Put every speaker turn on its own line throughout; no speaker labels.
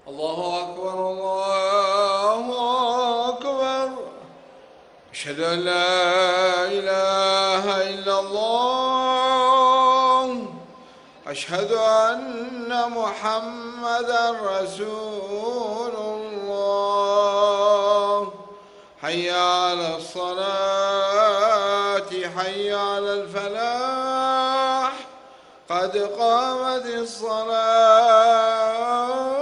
الله أكبر الله أكبر. أشهد أن لا إله إلا الله. أشهد أن محمدا رسول الله. حي على الصلاة حي على الفلاح. قد قامت الصلاة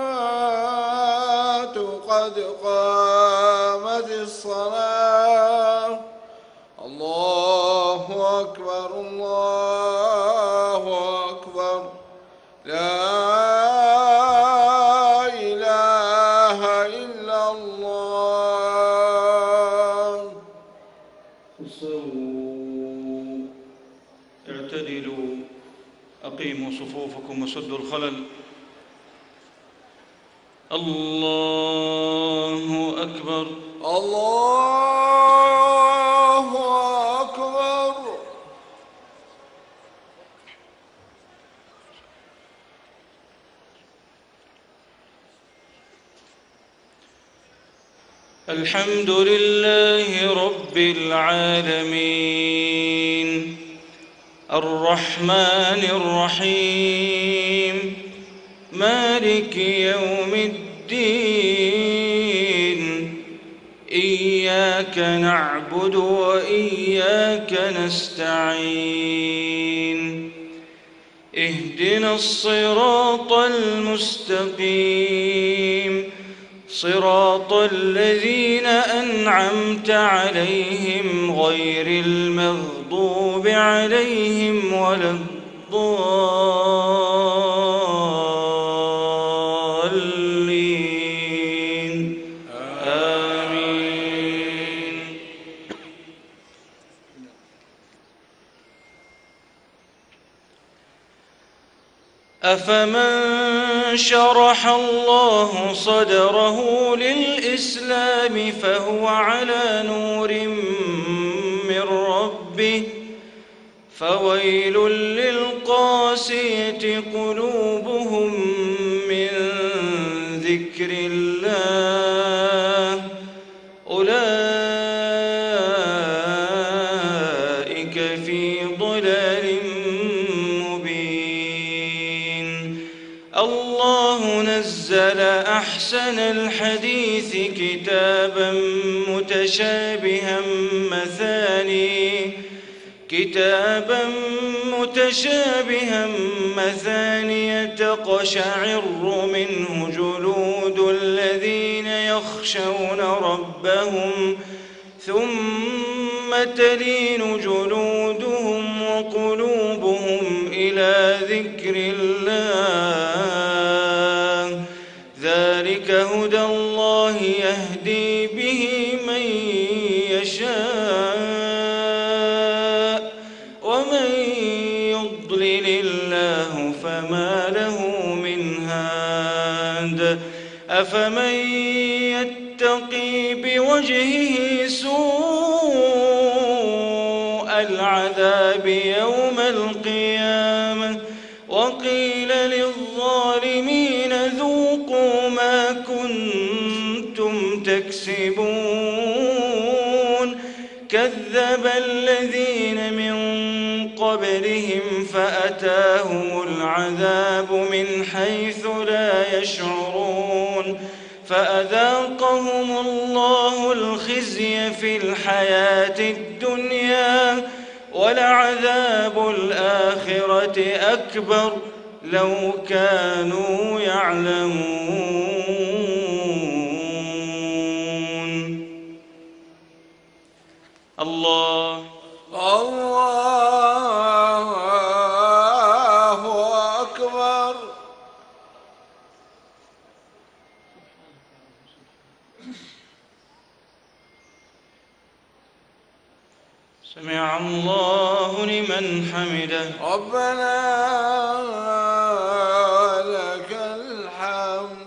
قد قامت الصلاة. الله أكبر الله أكبر. لا إله إلا الله.
استووا اعتدلوا أقيموا صفوفكم وسدوا الخلل. الله أكبر
الله أكبر.
الحمد لله رب العالمين الرحمن الرحيم مالك يوم الدين. إياك نعبد وإياك نستعين. اهدنا الصراط المستقيم صراط الذين أنعمت عليهم غير المغضوب عليهم ولا الضالين. آمين. أفمن شرح الله صدره للإسلام فهو على نور من ربه فويل للقاسية قلوبهم من ذكر الله أولئك في ضلال مبين. الله نزل أحسن الحديث كتابا متشابها مثانية تقشعر منه جلود الذين يخشون ربهم ثم تلين جلودهم وقلوبهم إلى ذكر الله. ذلك هدى الله يهدي به من يشاء ومن يضلل الله فما له من هاد. أفمن يتقي بوجهه سوء العذاب يوم القيامة وقيل للظالمين ذوقوا ما كنتم تكسبون. كذب الذين من قبلهم فأتاهم العذاب من حيث لا يشعرون فأذاقهم الله الخزي في الحياة الدنيا ولعذاب الآخرة أكبر لو كانوا يعلمون. الله
أكبر.
سمع الله لمن حمده.
ربنا لك الحمد.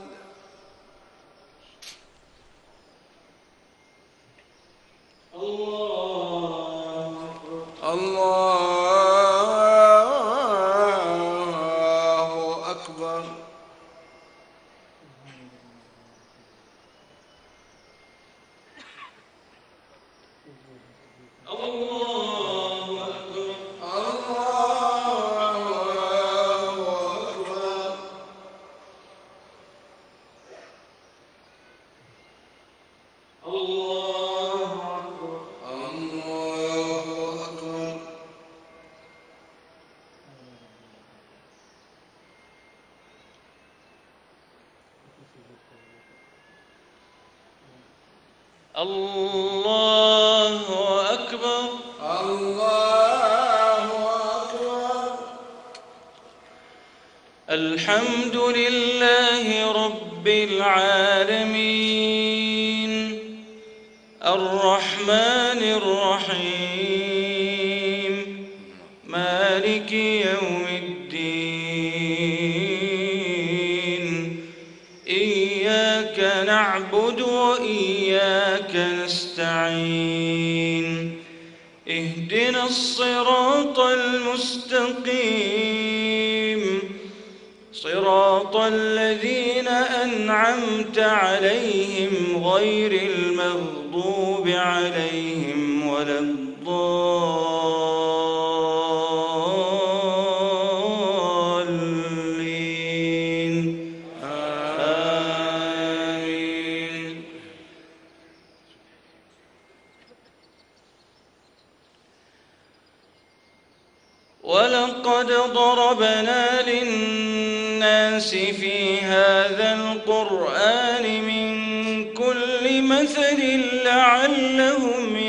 الله أكبر.
الله أكبر.
الله أكبر.
الله أكبر.
الله أكبر.
الله أكبر.
الله أكبر.
الحمد لله رب العالمين الرحمن الرحيم مالك يوم الدين إياك نعبد وإياك نستعين اهدنا الصراط المستقيم صراط الذين أنعمت عليهم غير المغضوب عليهم ولا الضالين آمين. ولقد ضربنا للناس في هذا القرآن من كل مثل لعلهم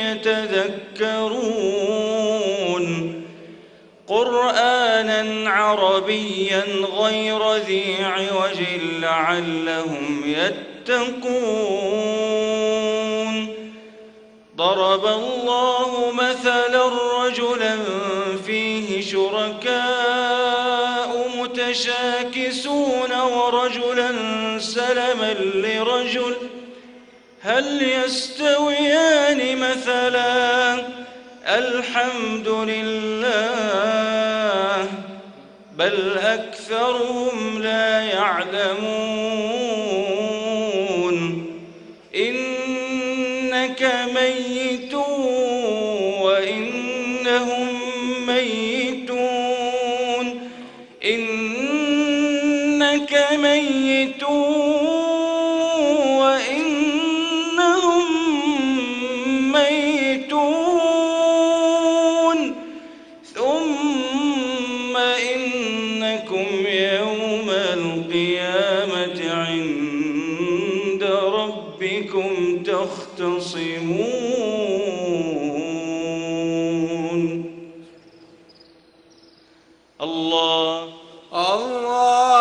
يتذكرون قرآنا عربيا غير ذي عوج لعلهم يتقون. ضرب الله مثلا رجلا فيه شركاء متشاكسون ورجلا سلما لرجل هل يستويان مثلا الحمد لله بل أكثرهم لا يعلمون. إنك ميت وإنهم ميتون إنك ميت وإنهم ميتون ثم إنكم يوم القيامة عند ربكم تختصمون. الله
الله